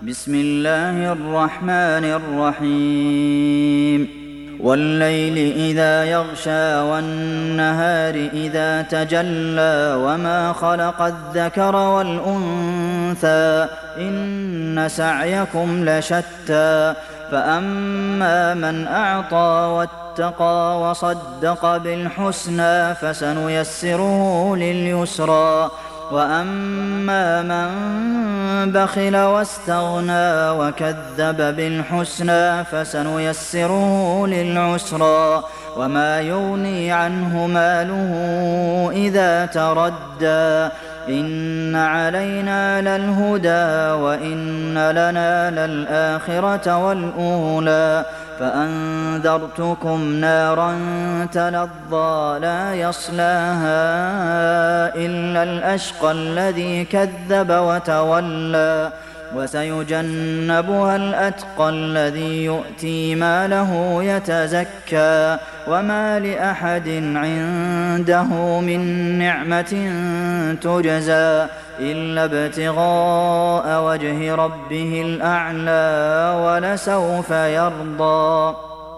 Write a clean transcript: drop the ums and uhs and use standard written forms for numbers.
بسم الله الرحمن الرحيم والليل إذا يغشى والنهار إذا تجلى وما خلق الذكر والأنثى إن سعيكم لشتى فأما من أعطى واتقى وصدق بالحسنى فسنيسره لليسرى وأما من بخل واستغنى وكذب بالحسنى فسنيسره للعسرى وما يغني عنه ماله إذا تردى إن علينا للهدى وإن لنا للآخرة والأولى فأنذرتكم نارا تلظى لا يصلاها إلا الأشقى الذي كذب وتولى وسيجنبها الأتقى الذي يؤتي ماله يتزكى وما لأحد عنده من نعمة تجزى إلا ابتغاء وجه ربه الأعلى ولسوف يرضى